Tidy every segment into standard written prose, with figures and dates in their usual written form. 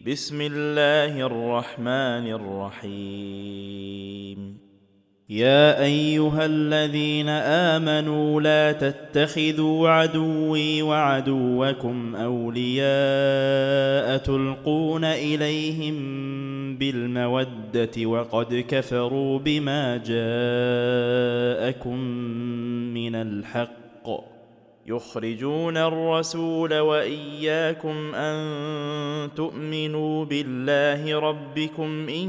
بسم الله الرحمن الرحيم. يا أيها الذين آمنوا لا تتخذوا عدوي وعدوكم أولياء تلقون إليهم بالمودة وقد كفروا بما جاءكم من الحق يخرجون الرسول وإياكم أن تؤمنوا بالله ربكم إن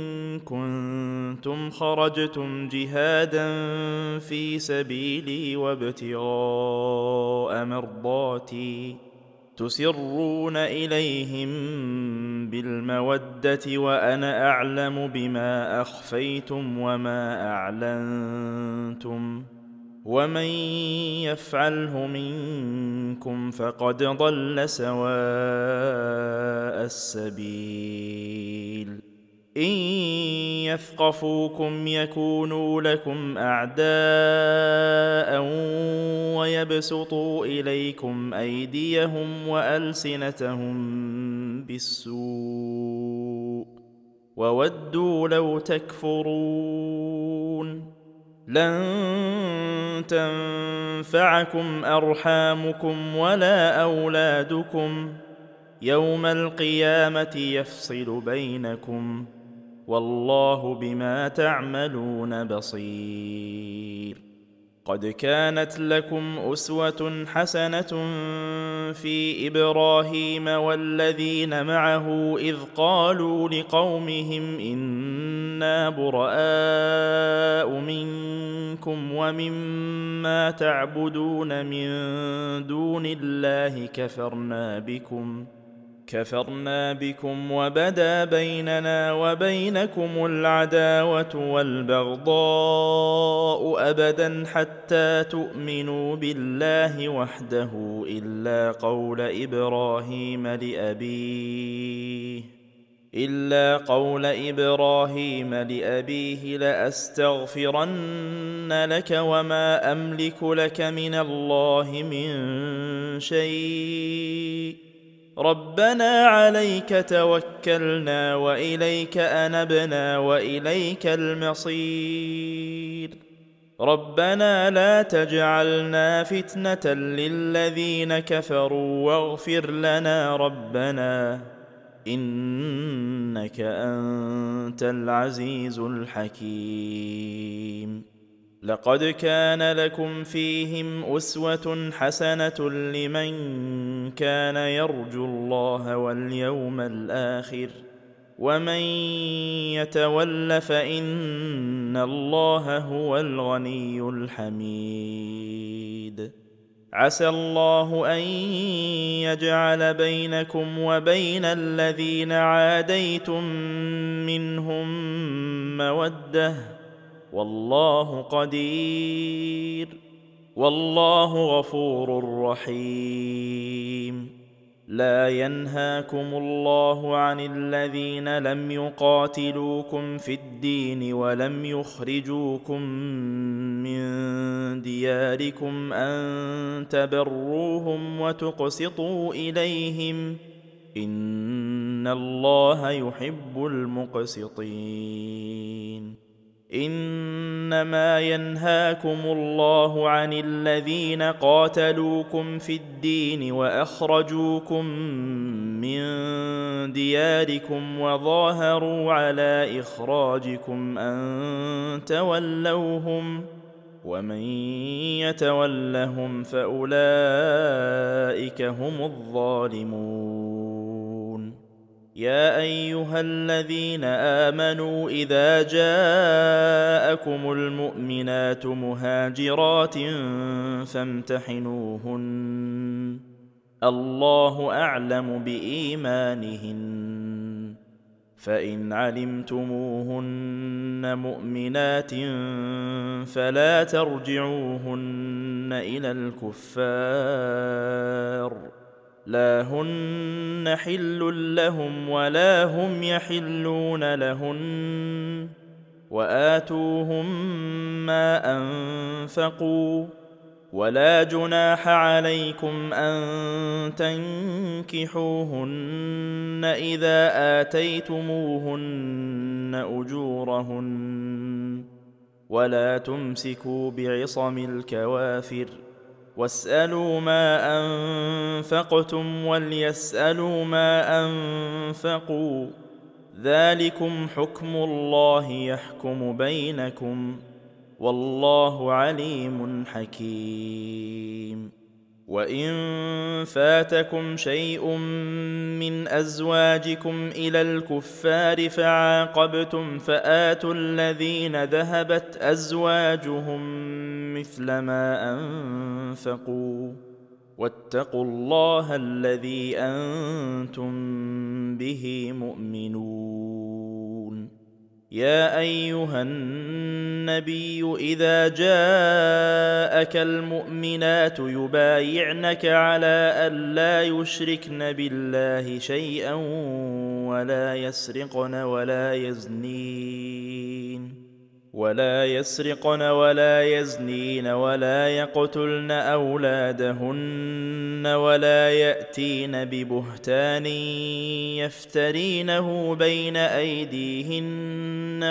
كنتم خرجتم جهادا في سبيلي وابتغاء مرضاتي تسرون إليهم بالمودة وأنا أعلم بما أخفيتم وما أعلنتم ومن يفعله منكم فقد ضل سواء السبيل. إن يثقفوكم يكونوا لكم أعداء ويبسطوا إليكم أيديهم وألسنتهم بالسوء وودوا لو تكفرون. لن تنفعكم أرحامكم ولا أولادكم يوم القيامة يفصل بينكم والله بما تعملون بصير. قد كانت لكم أسوة حسنة في إبراهيم والذين معه إذ قالوا لقومهم إنا براء منكم ومما تعبدون من دون الله كفرنا بكم وبدا بيننا وبينكم العداوة والبغضاء أبدا حتى تؤمنوا بالله وحده إلا قول إبراهيم لأبيه لأستغفرن لك وما أملك لك من الله من شيء ربنا عليك توكلنا وإليك أنبنا وإليك المصير. ربنا لا تجعلنا فتنة للذين كفروا واغفر لنا ربنا إنك أنت العزيز الحكيم. لقد كان لكم فيهم أسوة حسنة لمن كان يرجو الله واليوم الآخر ومن يتول فإن الله هو الغني الحميد. عسى الله أن يجعل بينكم وبين الذين عاديتم منهم مودة والله قدير والله غفور رحيم. لا ينهاكم الله عن الذين لم يقاتلوكم في الدين ولم يخرجوكم من دياركم أن تبروهم وتقسطوا إليهم إن الله يحب المقسطين. إنما ينهاكم الله عن الذين قاتلوكم في الدين وأخرجوكم من دياركم وظاهروا على إخراجكم أن تولوهم ومن يتولهم فأولئك هم الظالمون. يا أيها الذين آمنوا إذا جاءكم المؤمنات مهاجرات فامتحنوهن الله أعلم بإيمانهن فإن علمتموهن مؤمنات فلا ترجعوهن إلى الكفار لا هن حل لهم ولا هم يحلون لهن وآتوهم ما أنفقوا ولا جناح عليكم أن تنكحوهن إذا آتيتموهن أجورهن، ولا تمسكوا بعصم الكوافر، واسألوا ما أنفقتم وليسألوا ما أنفقوا، ذلكم حكم الله يحكم بينكم، والله عليم حكيم. وإن فاتكم شيء من أزواجكم إلى الكفار فعاقبتم فآتوا الذين ذهبت أزواجهم مثل ما أنفقوا، واتقوا الله الذي أنتم به مؤمنون. يا أيها النبي إذا جاءك المؤمنات يبايعنك على أن لا يشركن بالله شيئا ولا يسرقن ولا يزنين ولا يقتلن أولادهن ولا يأتين ببهتان يفترينه بين أيديهن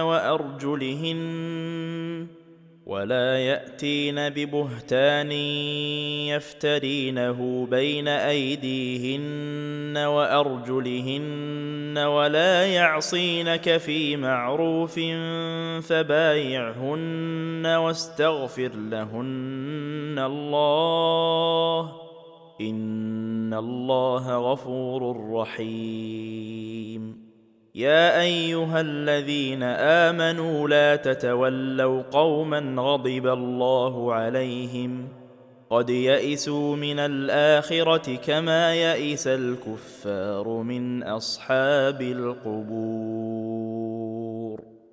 وأرجلهن ولا يعصينك في معروف فبايعهن واستغفر لهن الله، إن الله غفور رحيم. يا أيها الذين آمنوا لا تتولوا قوما غضب الله عليهم قد يئسوا من الآخرة كما يئس الكفار من أصحاب القبور.